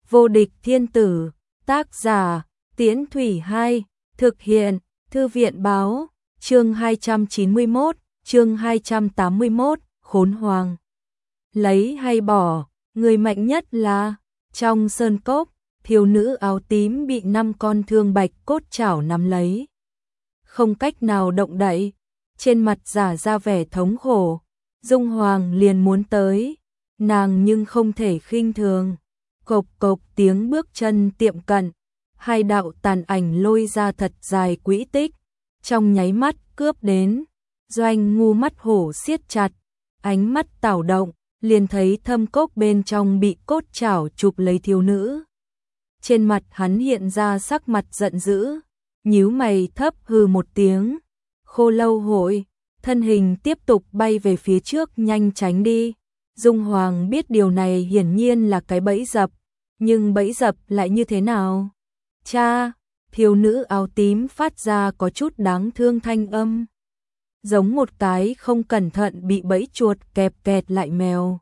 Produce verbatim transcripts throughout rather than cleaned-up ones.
Vô địch thiên tử, tác giả, Tiễn Thủy Hai, thực hiện, Thư viện báo, chương hai trăm chín mươi mốt, chương hai trăm tám mươi mốt, khốn hoàng. Lấy hay bỏ, người mạnh nhất là, trong sơn cốc, thiếu nữ áo tím bị năm con thương bạch cốt chảo nắm lấy. Không cách nào động đậy, trên mặt giả ra vẻ thống khổ, Dung Hoàng liền muốn tới, nàng nhưng không thể khinh thường. Cộc cộc tiếng bước chân tiệm cận, hai đạo tàn ảnh lôi ra thật dài quỹ tích, trong nháy mắt cướp đến. Doanh Ngu mắt hổ siết chặt, ánh mắt tảo động, liền thấy thâm cốc bên trong bị cốt chảo chụp lấy thiếu nữ. Trên mặt hắn hiện ra sắc mặt giận dữ, nhíu mày thấp hừ một tiếng. Khô Lâu Hội, thân hình tiếp tục bay về phía trước nhanh tránh đi. Dung Hoàng biết điều này hiển nhiên là cái bẫy dập, nhưng bẫy dập lại như thế nào? Cha, thiếu nữ áo tím phát ra có chút đáng thương thanh âm, giống một cái không cẩn thận bị bẫy chuột kẹp kẹt lại mèo.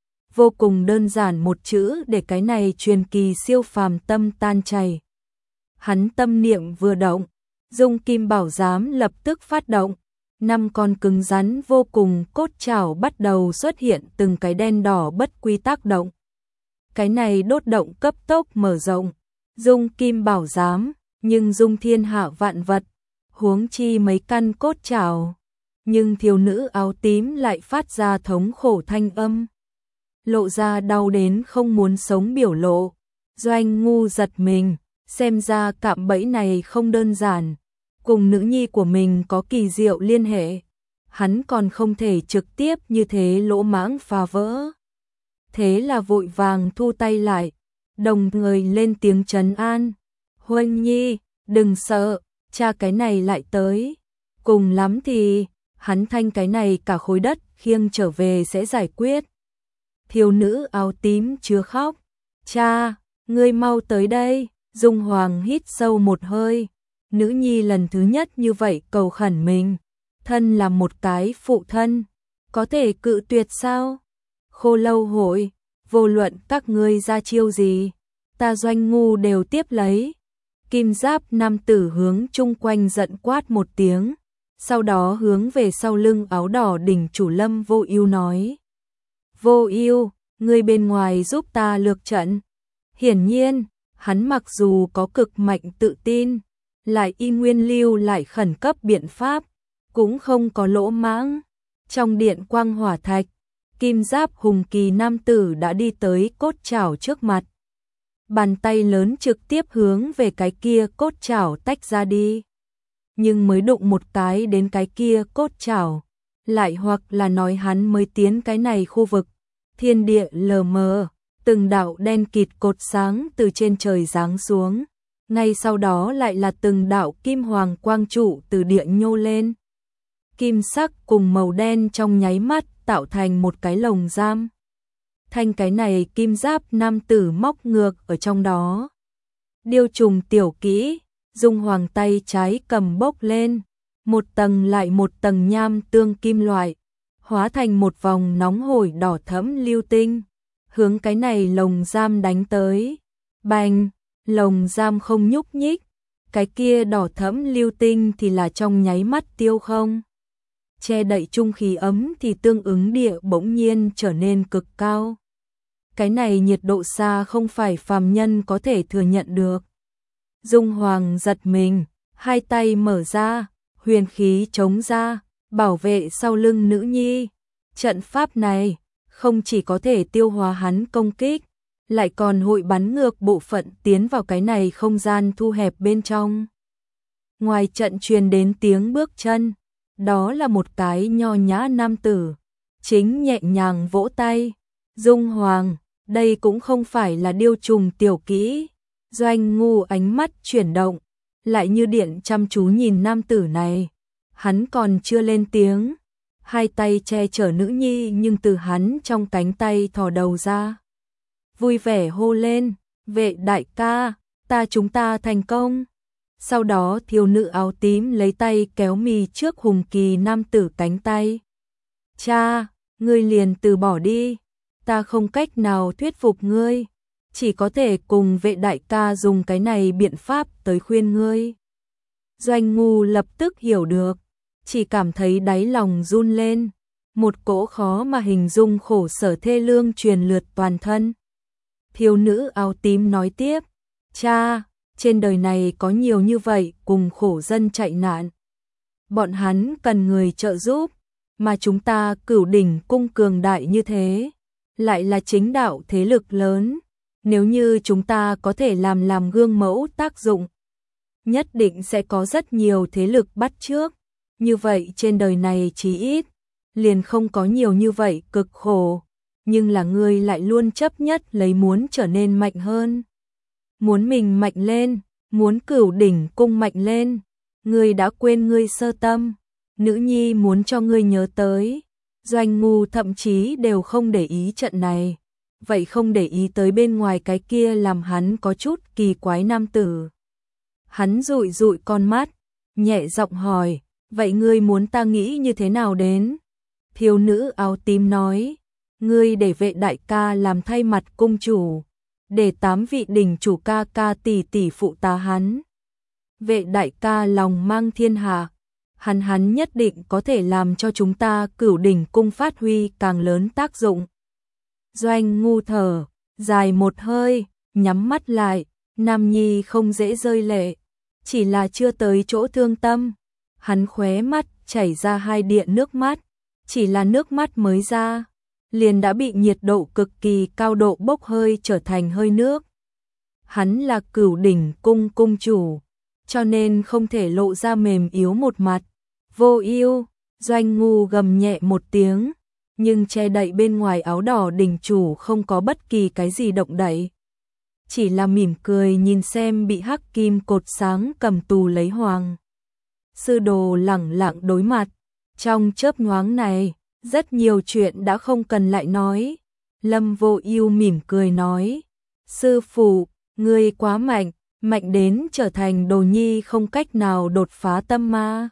Vô cùng đơn giản một chữ để cái này truyền kỳ siêu phàm tâm tan chảy. Hắn tâm niệm vừa động, Dung Kim Bảo Giám lập tức phát động. Năm con cứng rắn vô cùng cốt chảo bắt đầu xuất hiện từng cái đen đỏ bất quy tác động. Cái này đốt động cấp tốc mở rộng, Dung Kim Bảo Giám, nhưng dung thiên hạ vạn vật, huống chi mấy căn cốt chảo. Nhưng thiếu nữ áo tím lại phát ra thống khổ thanh âm, lộ ra đau đến không muốn sống biểu lộ. Doanh Ngu giật mình, xem ra cạm bẫy này không đơn giản, cùng nữ nhi của mình có kỳ diệu liên hệ, hắn còn không thể trực tiếp như thế lỗ mãng phá vỡ. Thế là vội vàng thu tay lại, đồng thời lên tiếng trấn an. Huân nhi, đừng sợ, cha cái này lại tới. Cùng lắm thì, hắn thanh cái này cả khối đất khiêng trở về sẽ giải quyết. Thiếu nữ áo tím chưa khóc. Cha, ngươi mau tới đây. Dung Hoàng hít sâu một hơi. Nữ nhi lần thứ nhất như vậy cầu khẩn mình, thân là một cái phụ thân, có thể cự tuyệt sao? Khô Lâu Hội, vô luận các ngươi ra chiêu gì, ta Doanh Ngu đều tiếp lấy. Kim giáp nam tử hướng chung quanh giận quát một tiếng, sau đó hướng về sau lưng áo đỏ đỉnh chủ Lâm Vô Ưu nói. Vô Ưu, ngươi bên ngoài giúp ta lược trận. Hiển nhiên, hắn mặc dù có cực mạnh tự tin, lại y nguyên lưu lại khẩn cấp biện pháp, cũng không có lỗ mãng. Trong điện quang hỏa thạch, kim giáp hùng kỳ nam tử đã đi tới cốt chảo trước mặt. Bàn tay lớn trực tiếp hướng về cái kia cốt chảo tách ra đi. Nhưng mới đụng một cái đến cái kia cốt chảo, lại hoặc là nói hắn mới tiến cái này khu vực, thiên địa lờ mờ, từng đạo đen kịt cột sáng từ trên trời giáng xuống. Ngay sau đó lại là từng đạo kim hoàng quang trụ từ địa nhô lên. Kim sắc cùng màu đen trong nháy mắt tạo thành một cái lồng giam. Thanh cái này kim giáp nam tử móc ngược ở trong đó. Điêu trùng tiểu kỹ, Dung Hoàng tay trái cầm bốc lên, một tầng lại một tầng nham tương kim loại, hóa thành một vòng nóng hổi đỏ thẫm lưu tinh, hướng cái này lồng giam đánh tới. Bành! Lồng giam không nhúc nhích, cái kia đỏ thẫm lưu tinh thì là trong nháy mắt tiêu không. Che đậy trung khí ấm thì tương ứng địa bỗng nhiên trở nên cực cao. Cái này nhiệt độ xa không phải phàm nhân có thể thừa nhận được. Dung Hoàng giật mình, hai tay mở ra, huyền khí chống ra, bảo vệ sau lưng nữ nhi. Trận pháp này không chỉ có thể tiêu hóa hắn công kích, lại còn hội bắn ngược bộ phận tiến vào cái này không gian thu hẹp bên trong. Ngoài trận truyền đến tiếng bước chân, đó là một cái nho nhã nam tử, chính nhẹ nhàng vỗ tay. Dung Hoàng, đây cũng không phải là điêu trùng tiểu kỹ. Doanh Ngu ánh mắt chuyển động, lại như điện chăm chú nhìn nam tử này. Hắn còn chưa lên tiếng, hai tay che chở nữ nhi nhưng từ hắn trong cánh tay thò đầu ra, vui vẻ hô lên, vệ đại ca, ta chúng ta thành công. Sau đó thiếu nữ áo tím lấy tay kéo mì trước hùng kỳ nam tử cánh tay. Cha, ngươi liền từ bỏ đi, ta không cách nào thuyết phục ngươi. chỉ có thể cùng vệ đại ca dùng cái này biện pháp tới khuyên ngươi. Doanh Ngu lập tức hiểu được, chỉ cảm thấy đáy lòng run lên, một cỗ khó mà hình dung khổ sở thê lương truyền lượt toàn thân. Thiếu nữ áo tím nói tiếp, cha, trên đời này có nhiều như vậy cùng khổ dân chạy nạn. Bọn hắn cần người trợ giúp, mà chúng ta Cửu Đỉnh cung cường đại như thế, lại là chính đạo thế lực lớn. Nếu như chúng ta có thể làm làm gương mẫu tác dụng, nhất định sẽ có rất nhiều thế lực bắt chước. Như vậy trên đời này chí ít, liền không có nhiều như vậy cực khổ. Nhưng là ngươi lại luôn chấp nhất lấy muốn trở nên mạnh hơn. Muốn mình mạnh lên, muốn Cửu Đỉnh cung mạnh lên. Ngươi đã quên ngươi sơ tâm, nữ nhi muốn cho ngươi nhớ tới. Doanh Ngu thậm chí đều không để ý trận này. Vậy không để ý tới bên ngoài cái kia làm hắn có chút kỳ quái nam tử. Hắn dụi dụi con mắt, nhẹ giọng hỏi, vậy ngươi muốn ta nghĩ như thế nào đến? Thiếu nữ áo tím nói, ngươi để vệ đại ca làm thay mặt cung chủ, để tám vị đỉnh chủ ca ca tỷ tỷ phụ tá hắn. Vệ đại ca lòng mang thiên hạ, hắn hắn nhất định có thể làm cho chúng ta Cửu Đỉnh cung phát huy càng lớn tác dụng. Doanh Ngu thở dài một hơi, nhắm mắt lại, nam nhi không dễ rơi lệ, chỉ là chưa tới chỗ thương tâm. Hắn khóe mắt chảy ra hai điện nước mắt, chỉ là nước mắt mới ra, liền đã bị nhiệt độ cực kỳ cao độ bốc hơi trở thành hơi nước. Hắn là Cửu Đỉnh cung cung chủ, cho nên không thể lộ ra mềm yếu một mặt. Vô ưu, Doanh Ngu gầm nhẹ một tiếng, nhưng che đậy bên ngoài áo đỏ đỉnh chủ không có bất kỳ cái gì động đậy. Chỉ là mỉm cười nhìn xem bị hắc kim cột sáng cầm tù lấy hoàng sư đồ lẳng lặng đối mặt. Trong chớp nhoáng này, rất nhiều chuyện đã không cần lại nói. Lâm Vô Ưu mỉm cười nói, sư phụ, ngươi quá mạnh, mạnh đến trở thành đồ nhi không cách nào đột phá tâm ma.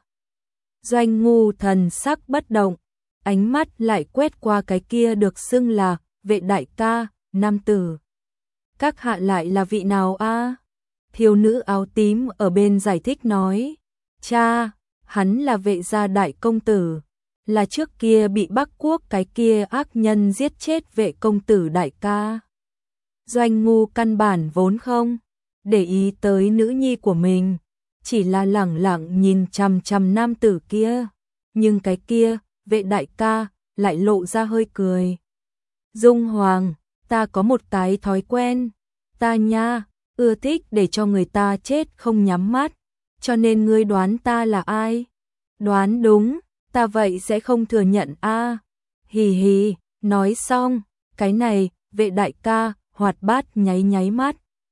Doanh Ngu thần sắc bất động, ánh mắt lại quét qua cái kia được xưng là vệ đại ca, nam tử. Các hạ lại là vị nào a? À? Thiếu nữ áo tím ở bên giải thích nói, cha, hắn là vệ gia đại công tử, là trước kia bị Bắc Quốc cái kia ác nhân giết chết vệ công tử đại ca. Doanh Ngu căn bản vốn không để ý tới nữ nhi của mình, chỉ là lẳng lặng nhìn chằm chằm nam tử kia, nhưng cái kia, vệ đại ca, lại lộ ra hơi cười. Dung Hoàng, ta có một cái thói quen, ta nha, ưa thích để cho người ta chết không nhắm mắt, cho nên ngươi đoán ta là ai? Đoán đúng, ta vậy sẽ không thừa nhận a. À. Hì hì, nói xong, cái này, vệ đại ca, hoạt bát nháy nháy mắt.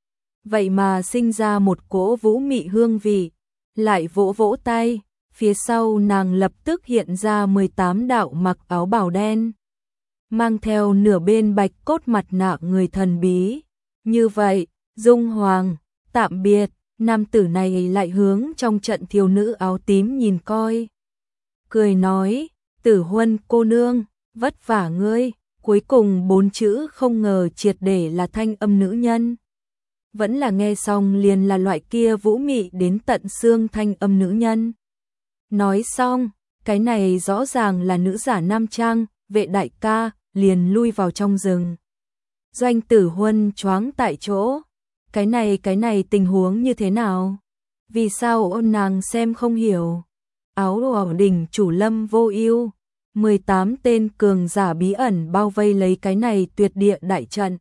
Vậy mà sinh ra một cỗ vũ mị hương vị, lại vỗ vỗ tay, phía sau nàng lập tức hiện ra mười tám đạo mặc áo bào đen, mang theo nửa bên bạch cốt mặt nạ người thần bí. Như vậy, Dung Hoàng, tạm biệt, nam tử này lại hướng trong trận thiếu nữ áo tím nhìn coi. Cười nói, Tử Huân cô nương, vất vả ngươi, cuối cùng bốn chữ không ngờ triệt để là thanh âm nữ nhân. Vẫn là nghe xong liền là loại kia vũ mị đến tận xương thanh âm nữ nhân. Nói xong, cái này rõ ràng là nữ giả nam trang, vệ đại ca, liền lui vào trong rừng. Doanh Tử Huân choáng tại chỗ, cái này cái này tình huống như thế nào? Vì sao ôn nàng xem không hiểu? Áo đỏ đỉnh chủ Lâm Vô Ưu, mười tám tên cường giả bí ẩn bao vây lấy cái này tuyệt địa đại trận.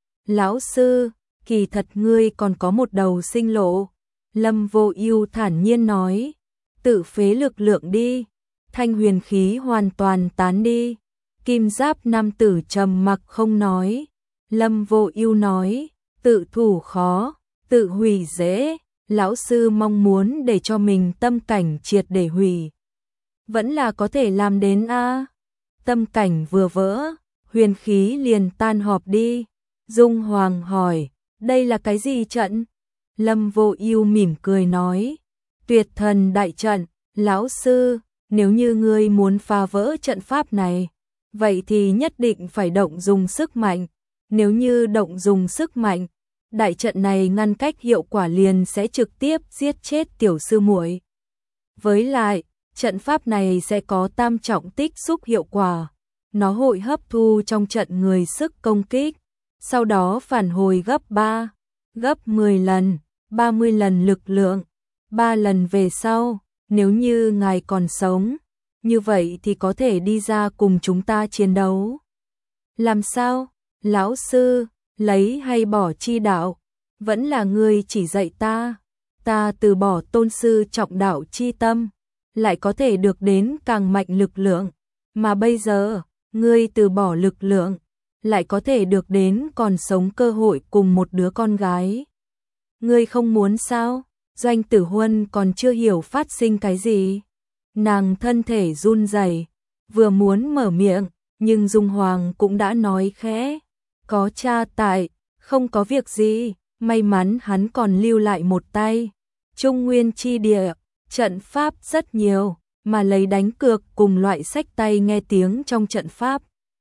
Lão sư, kỳ thật ngươi còn có một đầu sinh lộ. Lâm Vô Ưu thản nhiên nói, tự phế lực lượng đi, thanh huyền khí hoàn toàn tán đi. Kim giáp nam tử trầm mặc không nói. Lâm Vô Ưu nói, tự thủ khó, tự hủy dễ, lão sư mong muốn để cho mình tâm cảnh triệt để hủy, vẫn là có thể làm đến a. À. Tâm cảnh vừa vỡ, huyền khí liền tan họp đi. Dung Hoàng hỏi, đây là cái gì trận? Lâm Vô Ưu mỉm cười nói, Tuyệt Thần đại trận, lão sư, nếu như ngươi muốn phá vỡ trận pháp này, vậy thì nhất định phải động dùng sức mạnh, Nếu như động dùng sức mạnh, đại trận này ngăn cách hiệu quả liền sẽ trực tiếp giết chết tiểu sư muội. Với lại, trận pháp này sẽ có tam trọng tích xúc hiệu quả. Nó hội hấp thu trong trận người sức công kích, sau đó phản hồi gấp ba, gấp mười lần, ba mươi lần lực lượng. ba lần về sau, nếu như ngài còn sống, như vậy thì có thể đi ra cùng chúng ta chiến đấu. Làm sao? Lão sư, lấy hay bỏ chi đạo? Vẫn là ngươi chỉ dạy ta. Ta từ bỏ tôn sư trọng đạo chi tâm, lại có thể được đến càng mạnh lực lượng. Mà bây giờ, ngươi từ bỏ lực lượng, lại có thể được đến còn sống cơ hội cùng một đứa con gái. Ngươi không muốn sao? Doanh Tử Huân còn chưa hiểu phát sinh cái gì. Nàng thân thể run rẩy, vừa muốn mở miệng, nhưng Dung Hoàng cũng đã nói khẽ, có cha tại, không có việc gì, may mắn hắn còn lưu lại một tay. Trung Nguyên chi địa, trận pháp rất nhiều, mà lấy đánh cược cùng loại sách tay nghe tiếng trong trận pháp.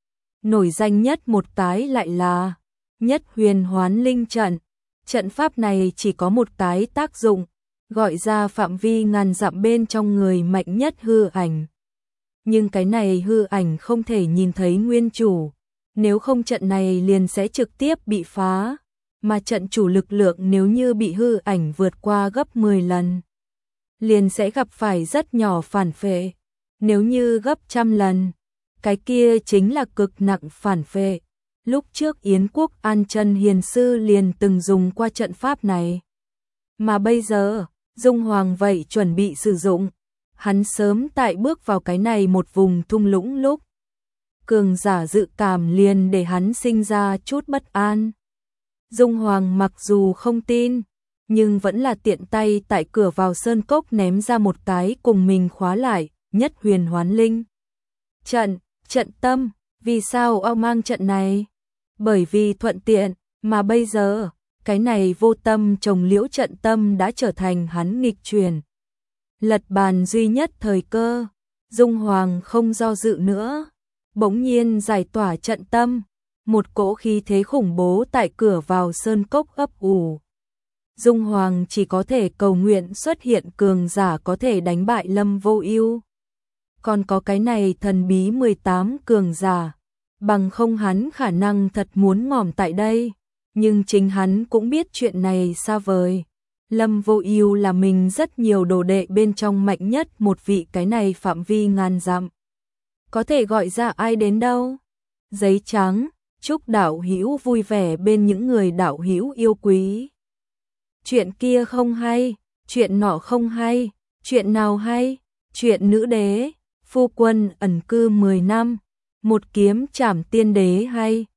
Nổi danh nhất một cái lại là Nhất Huyền Hoán Linh trận. Trận pháp này chỉ có một cái tác dụng, gọi ra phạm vi ngàn dặm bên trong người mạnh nhất hư ảnh. Nhưng cái này hư ảnh không thể nhìn thấy nguyên chủ, nếu không trận này liền sẽ trực tiếp bị phá, mà trận chủ lực lượng nếu như bị hư ảnh vượt qua gấp mười lần, liền sẽ gặp phải rất nhỏ phản phệ, nếu như gấp trăm lần, cái kia chính là cực nặng phản phệ. Lúc trước Yến Quốc An Chân Hiền Sư liền từng dùng qua trận pháp này. Mà bây giờ, Dung Hoàng vậy chuẩn bị sử dụng. Hắn sớm tại bước vào cái này một vùng thung lũng lúc. Cường giả dự cảm liền để hắn sinh ra chút bất an. Dung Hoàng mặc dù không tin, nhưng vẫn là tiện tay tại cửa vào sơn cốc ném ra một cái cùng mình khóa lại, Nhất Huyền Hoán Linh. Trận, trận tâm, vì sao ao mang trận này? Bởi vì thuận tiện, mà bây giờ, cái này vô tâm trồng liễu trận tâm đã trở thành hắn nghịch chuyển. Lật bàn duy nhất thời cơ, Dung Hoàng không do dự nữa, bỗng nhiên giải tỏa trận tâm, một cỗ khí thế khủng bố tại cửa vào sơn cốc ấp ủ. Dung Hoàng chỉ có thể cầu nguyện xuất hiện cường giả có thể đánh bại Lâm Vô Ưu. Còn có cái này thần bí mười tám cường giả, bằng không hắn khả năng thật muốn ngỏm tại đây, nhưng chính hắn cũng biết chuyện này xa vời. Lâm Vô Ưu là mình rất nhiều đồ đệ bên trong mạnh nhất một vị, cái này phạm vi ngàn dặm. Có thể gọi ra ai đến đâu? Giấy trắng, chúc đạo hữu vui vẻ bên những người đạo hữu yêu quý. Chuyện kia không hay, chuyện nọ không hay, chuyện nào hay? Chuyện nữ đế, phu quân ẩn cư mười năm, một kiếm trảm tiên đế hay.